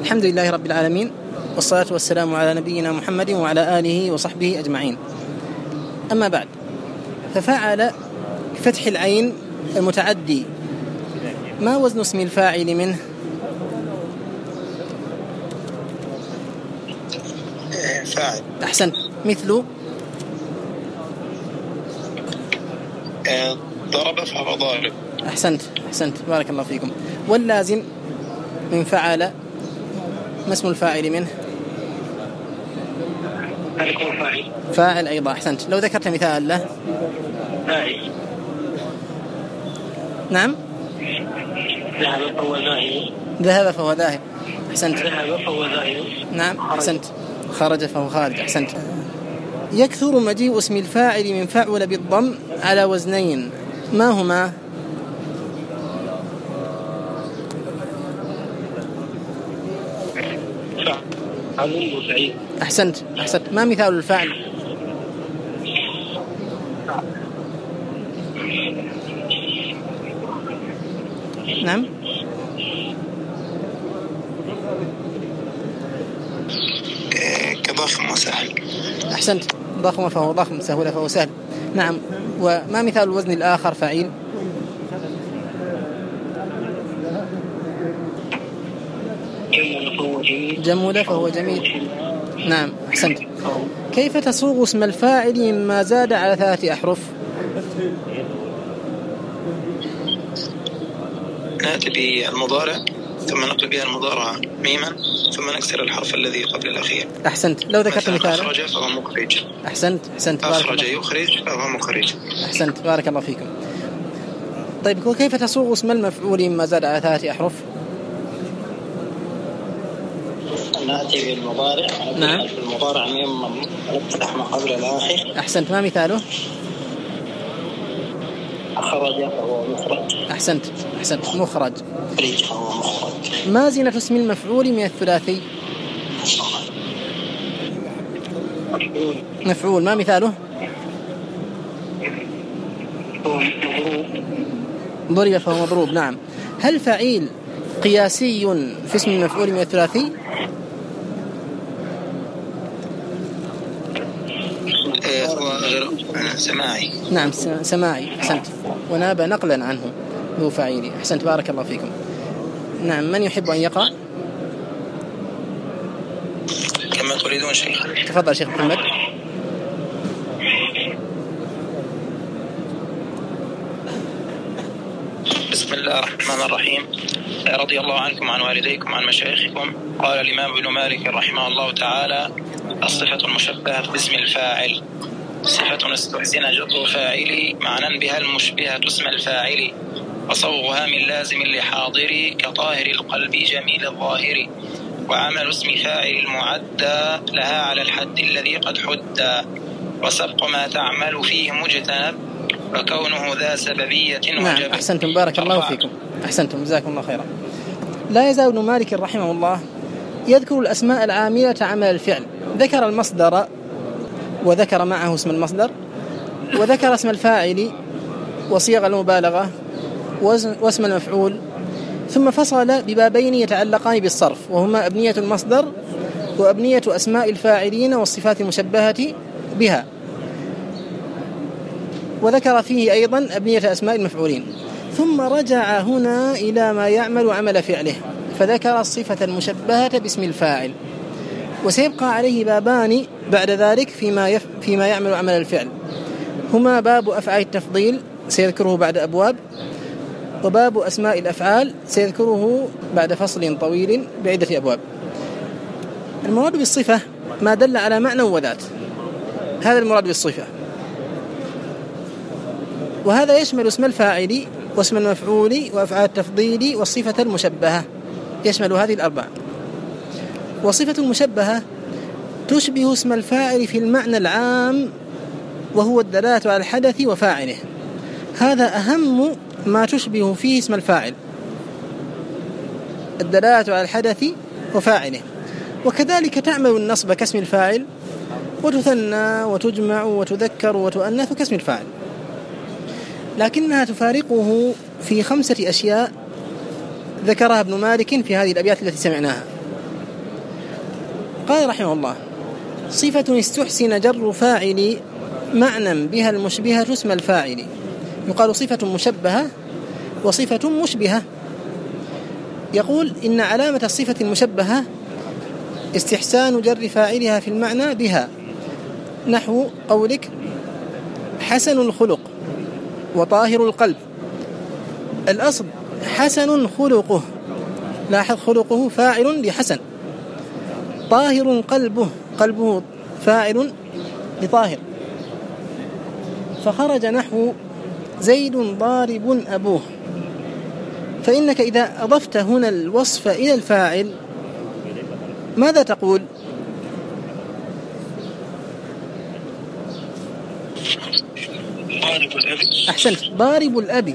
الحمد لله رب العالمين، والصلاة والسلام على نبينا محمد وعلى آله وصحبه أجمعين. أما بعد، ففعل فتح العين المتعدي ما وزن اسم الفاعل منه؟ فاعل. أحسنت. مثل ضرب فهو ضارب. أحسنت بارك الله فيكم. واللازم من فعل ما اسم الفاعل منه؟ فاعل أيضا. أحسنت. لو ذكرت مثال له. فاعل. نعم. ذهب فهو ذاهب. ذهب فهو ذاهب. أحسنت. ذهب فهو ذاهب. نعم. أحسنت. خرج فهو خارج. أحسنت. يكثر مجيء اسم الفاعل من فعل بالضم على وزنين، ما هما؟ فعل وفعيل. أحسنت. ما مثال الفعل؟ نعم. كضخم وسهل. أحسنت. ضخم فهو ضخم، سهل فهو سهل. نعم. وما مثال الوزن الآخر فعيل؟ جمل فهو جميل. نعم. أحسنت. كيف تصوغ اسم الفاعل مما زاد على 3 أحرف؟ نأتي بالمضارع ثم نقلب بها المضارعة ميما ثم نكسر الحرف الذي قبل الأخير. أحسنت. لو ذكرت مثالا. أخرج فهو مخرج. أحسنت. أخرج يخرج فهو مخرج. أحسنت بارك الله فيكم. طيب، وكيف تصوغ اسم المفعول مما زاد على 3 أحرف؟ نأتي بالمضارع. نعم. بالمضارع ميما نفتح ما قبل الآخر. أحسنت. ما مثاله؟ أخرج فهو مخرج. أحسنت. مخرج. أخرج فهو مخرج. ما زينة اسم المفعول من الثلاثي؟ مفعول. ما مثاله؟ ضرب فهو مضروب. نعم. هل فعيل قياسي في اسم المفعول من الثلاثي؟ سماعي. نعم سماعي. أحسنت. وناب نقلا عنه ذو فعيل. أحسنت بارك الله فيكم. نعم. من يحب أن يقرأ؟ كما تريدون شيخ. تفضل شيخ محمد. بسم الله الرحمن الرحيم. رضي الله عنكم عن والديكم عن مشايخكم. قال الإمام ابن مالك رحمه الله تعالى: الصفة المشبهة باسم الفاعل صفة استحسن جر فاعل معنى بها المشبهة اسم الفاعل، وصوغها من لازم لحاضر كطاهر القلب جميل الظاهر، وعمل اسم فاعل المعدى لها على الحد الذي قد حدى، وسبق ما تعمل فيه مجتنب وكونه ذا سببية وجب. نعم. أحسنتم بارك الله فيكم. أحسنتم جزاكم الله خيرا. لا يزال ابن مالك رحمه الله يذكر الأسماء العاملة عمل الفعل. ذكر المصدر وذكر معه اسم المصدر، وذكر اسم الفاعل وصيغ المبالغة واسم المفعول، ثم فصل ببابين يتعلقان بالصرف، وهما أبنية المصدر وأبنية أسماء الفاعلين والصفات المشبهة بها، وذكر فيه أيضا أبنية أسماء المفعولين. ثم رجع هنا إلى ما يعمل عمل فعله، فذكر الصفة المشبهة باسم الفاعل، وسيبقى عليه بابان بعد ذلك فيما يعمل عمل الفعل، هما باب أفعال التفضيل سيذكره بعد أبواب، وباب أسماء الأفعال سيذكره بعد فصل طويل بعدة أبواب. المراد بالصفة ما دل على معنى وذات، هذا المراد بالصفة، وهذا يشمل اسم الفاعل واسم المفعول وأفعال التفضيل والصفة المشبهة، يشمل هذه الأربع. وصفة المشبهة تشبه اسم الفاعل في المعنى العام، وهو الدلالة على الحدث وفاعله، هذا أهم ما تشبه فيه اسم الفاعل، الدلالة على الحدث وفاعله. وكذلك تعمل النصب كاسم الفاعل، وتثنى وتجمع وتذكر وتؤنث كاسم الفاعل، لكنها تفارقه في 5 أشياء ذكرها ابن مالك في هذه الأبيات التي سمعناها. قال رحمه الله: صفة استحسن جر فاعل معنى بها المشبهة اسم الفاعل. يقال صفة مشبهة وصفة مشبهة. يقول: إن علامة الصفة المشبهة استحسان جر فاعلها في المعنى بها، نحو قولك حسن الخلق وطاهر القلب. الأصل حسن خلقه، لاحظ خلقه فاعل لحسن. طاهر قلبه فاعل لطاهر. فخرج نحو زيد ضارب أبوه. فإنك إذا أضفت هنا الوصف إلى الفاعل ماذا تقول؟ أحسنت، ضارب الأب.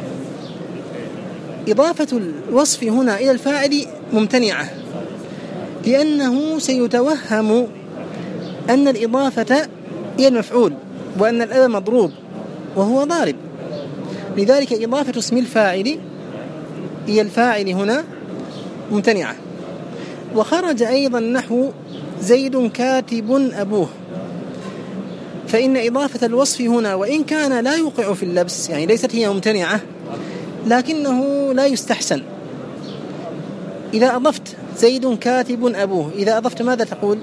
إضافة الوصف هنا إلى الفاعل ممتنعة، لأنه سيتوهم أن الإضافة هي المفعول وأن الأب مضروب وهو ضارب. لذلك إضافة اسم الفاعل هي الفاعل هنا ممتنعة. وخرج أيضا نحو زيد كاتب أبوه. فإن إضافة الوصف هنا وإن كان لا يوقع في اللبس، يعني ليست هي ممتنعة، لكنه لا يستحسن. إذا أضفت زيد كاتب أبوه، إذا أضفت ماذا تقول؟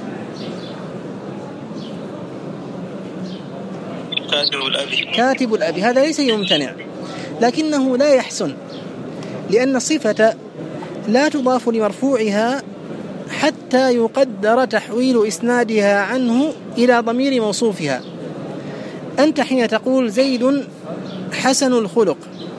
كاتب الأب. هذا ليس يمتنع، لكنه لا يحسن، لأن الصفة لا تضاف لمرفوعها حتى يقدر تحويل إسنادها عنه إلى ضمير موصوفها. أنت حين تقول زيد حسن الخلق،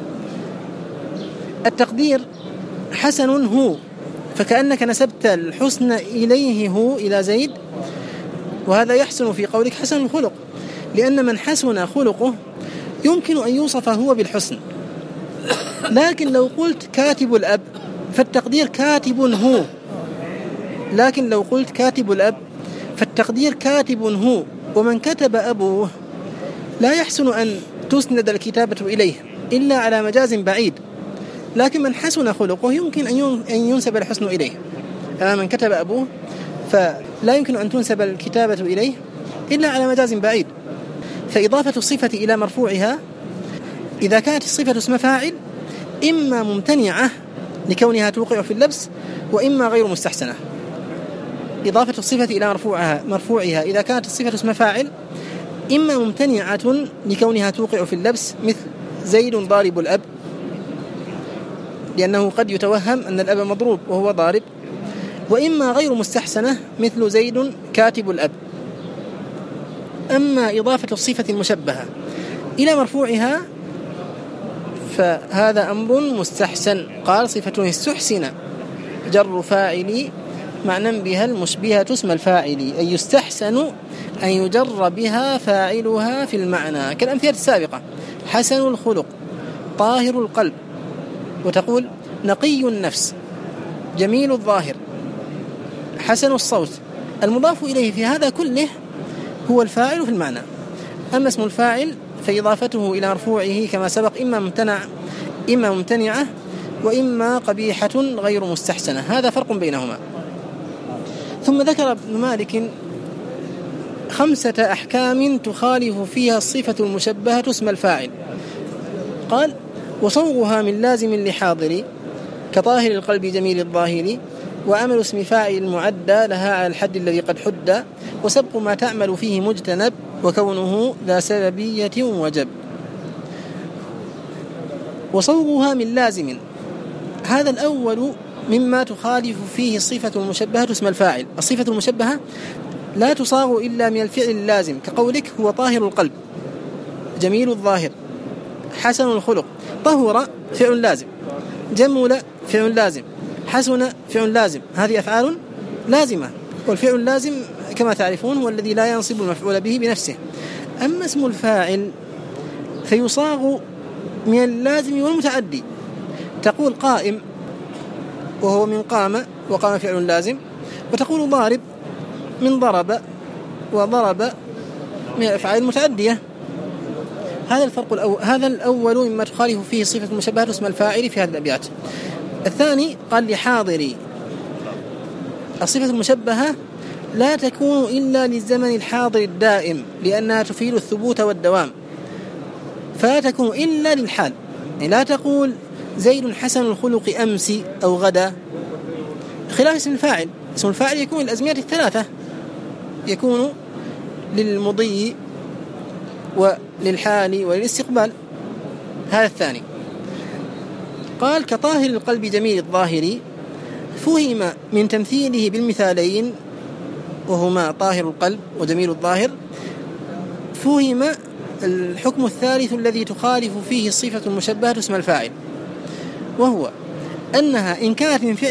التقدير حسن هو، فكأنك نسبت الحسن إليه هو، إلى زيد، وهذا يحسن في قولك حسن الخلق، لأن من حسن خلقه يمكن أن يوصف هو بالحسن. لكن لو قلت كاتب الأب فالتقدير كاتب هو، لكن لو قلت كاتب الأب فالتقدير كاتب هو، ومن كتب أبوه لا يحسن أن تسند الكتابة إليه إلا على مجاز بعيد، لكن من حسن خلقه يمكن أن ينسب الحسن إليه. من كتب أبوه فلا يمكن أن تنسب الكتابة إليه إلا على مجاز بعيد. فإضافة الصفة إلى مرفوعها إذا كانت الصفة اسم فاعل إما ممتنعة لكونها توقع في اللبس، وإما غير مستحسنة. إضافة الصفة إلى مرفوعها إذا كانت الصفة اسم فاعل إما ممتنعة لكونها توقع في اللبس، مثل زيد ضارب الأب، لأنه قد يتوهم أن الأب مضروب وهو ضارب، وإما غير مستحسنة مثل زيد كاتب الأب. أما إضافة الصفة المشبهة إلى مرفوعها فهذا أمر مستحسن. قال: صفة استحسن جر فاعل معنى بها المشبهة اسم الفاعل، أي يستحسن أن يجر بها فاعلها في المعنى، كالأمثلة السابقة: حسن الخلق، طاهر القلب. وتقول نقي النفس، جميل الظاهر، حسن الصوت. المضاف إليه في هذا كله هو الفاعل في المعنى. أما اسم الفاعل فإضافته إلى مرفوعه كما سبق إما ممتنعة وإما قبيحة غير مستحسنة. هذا فرق بينهما. ثم ذكر ابن مالك 5 أحكام تخالف فيها الصفة المشبهة اسم الفاعل. قال: وصوغها من لازم لحاضر كطاهر القلب جميل الظاهر، وعمل اسم فاعل المعدى لها على الحد الذي قد حد، وسبق ما تعمل فيه مجتنب، وكونه ذا سببية وجب. وصوغها من لازم، هذا الأول مما تخالف فيه الصفة المشبهة اسم الفاعل. الصفة المشبهة لا تصاغ إلا من الفعل اللازم، كقولك هو طاهر القلب، جميل الظاهر، حسن الخلق. طهر فعل لازم، جمل فعل لازم، حسن فعل لازم. هذه أفعال لازمة، والفعل اللازم كما تعرفون هو الذي لا ينصب المفعول به بنفسه. أما اسم الفاعل فيصاغ من اللازم والمتعدي. تقول قائم وهو من قام، وقام فعل لازم، وتقول ضارب من ضرب، وضرب من الأفعال المتعدية. هذا الفرق هذا الأول مما تخالف فيه صفة المشبهة اسم الفاعل في هذه الأبيات. الثاني قال: لحاضري، الصفة المشبهة لا تكون إلا للزمن الحاضر الدائم لأنها تفيد الثبوت والدوام، فلا تكون إلا للحال. يعني لا تقول زيد حسن الخلق أمس أو غدا، خلاف اسم الفاعل. اسم الفاعل يكون الأزمنة الثلاثة، يكون للمضي وللحال وللاستقبال. هذا الثاني. قال كطاهر القلب جميل الظاهر، فهم من تمثيله بالمثالين وهما طاهر القلب وجميل الظاهر، فهم الحكم الثالث الذي تخالف فيه الصفة المشبهة اسم الفاعل، وهو أنها إن كانت من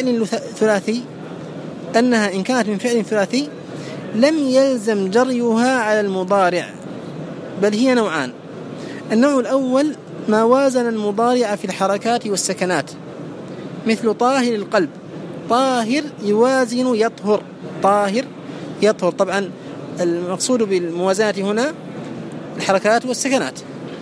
فعل ثلاثي لم يلزم جريها على المضارع، بل هي نوعان. النوع الأول ما وازن المضارع في الحركات والسكنات، مثل طاهر القلب. طاهر يوازن يطهر، طاهر يطهر. طبعا المقصود بالموازنة هنا الحركات والسكنات.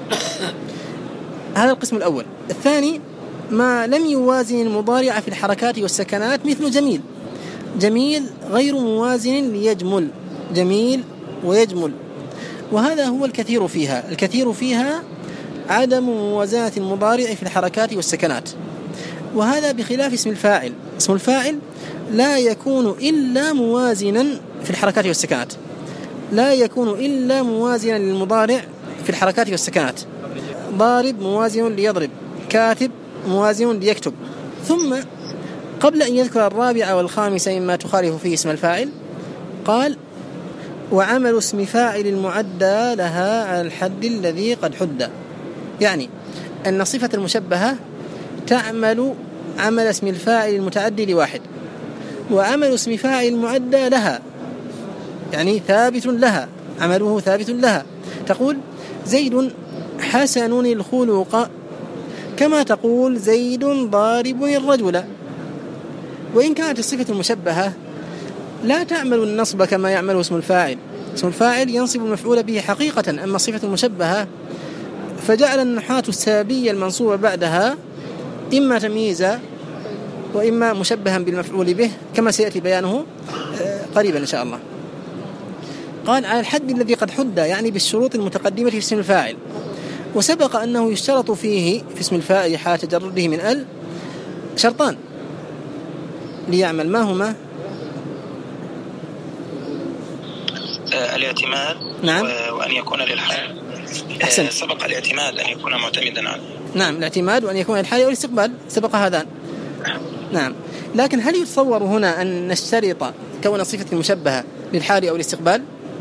هذا القسم الأول. الثاني ما لم يوازن المضارع في الحركات والسكنات، مثل جميل. جميل غير موازن ليجمل، جميل ويجمل، وهذا هو الكثير فيها. الكثير فيها عدم موازنة المضارع في الحركات والسكنات، وهذا بخلاف اسم الفاعل. اسم الفاعل لا يكون إلا موازنا في الحركات والسكنات، لا يكون إلا موازنا للمضارع في الحركات والسكنات. ضارب موازن ليضرب، كاتب موازن ليكتب. ثم قبل أن يذكر الرابع والخامس مما تخالف فيه اسم الفاعل قال وعمل اسم فاعل المعدى لها على الحد الذي قد حد، يعني أن صفة المشبهة تعمل عمل اسم الفاعل المتعدي لواحد، وعمل اسم فاعل المعدى لها يعني ثابت لها، عمله ثابت لها. تقول زيد حسن الخلق كما تقول زيد ضارب الرجل. وإن كانت الصفة المشبهة لا تعمل النصب كما يعمل اسم الفاعل، اسم الفاعل ينصب المفعول به حقيقة، أما الصفة المشبهة فجعل النحاة السابية المنصوبة بعدها إما تمييزا وإما مشبها بالمفعول به، كما سيأتي بيانه قريبا إن شاء الله. قال على الحد الذي قد حد، يعني بالشروط المتقدمة في اسم الفاعل. وسبق أنه يشترط فيه في اسم الفاعل حال تجرده من ال شرطان ليعمل، ما هما؟ الاعتماد، نعم، وأن يكون للحال. سبق الاعتماد أن يكون معتمدا عليه. نعم، الاعتماد وأن يكون للحال والاستقبال سبق هذان. نعم، لكن هل يتصور هنا أن نشترط كون صفة المشبهة للحال أو الاستقبال؟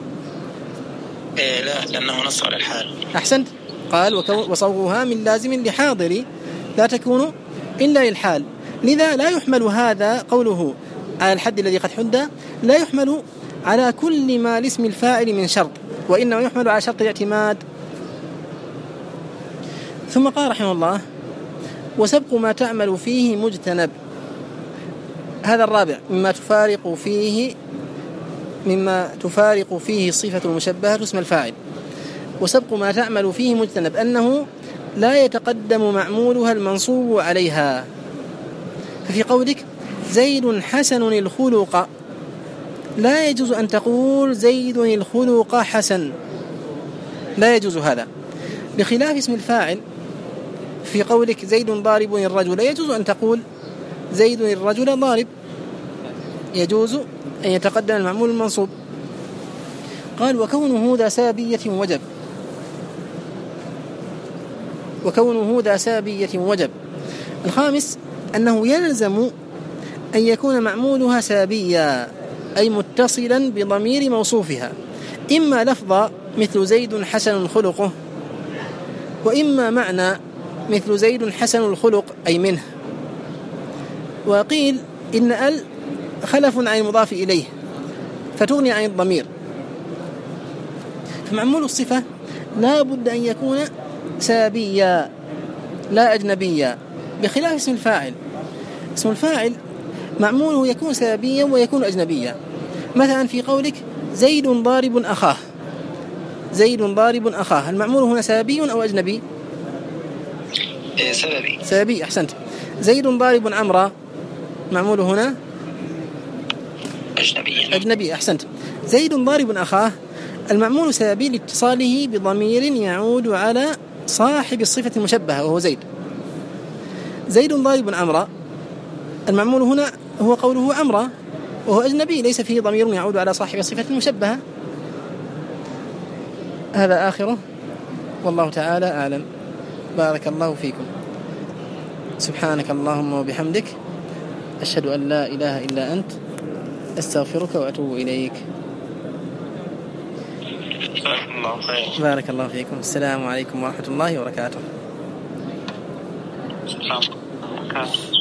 لا، لأنه نص على الحال. أحسنت. قال وصوغها من لازم لحاضر لا تكون إلا للحال، لذا لا يحمل هذا قوله على الحد الذي قد حد، لا يحمل على كل ما لاسم الفاعل من شرط، وإنما يحمل على شرط الاعتماد. ثم قال رحمه الله وسبق ما تعمل فيه مجتنب. هذا الرابع مما تفارق فيه صفة المشبهة اسم الفاعل. وسبق ما تعمل فيه مجتنب أنه لا يتقدم معمولها المنصوب عليها. ففي قولك زيد حسن الخلق لا يجوز أن تقول زيد الخلق حسن، لا يجوز هذا، بخلاف اسم الفاعل. في قولك زيد ضارب الرجل يجوز أن تقول زيد الرجل ضارب، يجوز أن يتقدم المعمول المنصوب. قال وكونه ذا سابية وجب، وكونه ذا سابية وجب. الخامس أنه يلزم أن يكون معمولها سابيا، أي متصلا بضمير موصوفها، إما لفظا مثل زيد حسن خلقه، وإما معنى مثل زيد حسن الخلق أي منه. وقيل إن ال خلف عن المضاف إليه فتغني عن الضمير، فمعمول الصفة لا بد أن يكون سابيا لا أجنبيا، بخلاف اسم الفاعل. اسم الفاعل معموله يكون سابيا ويكون أجنبيا. مثلا في قولك زيد ضارب أخاه، زيد ضارب أخاه، المعمول هنا سابي أو أجنبي؟ سابي. أحسنت. زيد ضارب عمرا، معمول هنا أجنبي. أحسنت. زيد ضارب أخاه، المعمول سببي لاتصاله بضمير يعود على صاحب الصفة المشبهة وهو زيد. زيد ضارب عمرا، المعمول هنا هو قوله عمرا وهو أجنبي ليس فيه ضمير يعود على صاحب الصفة المشبهة. هذا آخره، والله تعالى أعلم. بارك الله فيكم. سبحانك اللهم وبحمدك، أشهد أن لا إله إلا أنت، أستغفرك وأتوب إليك. بارك الله فيكم. السلام عليكم ورحمة الله وبركاته.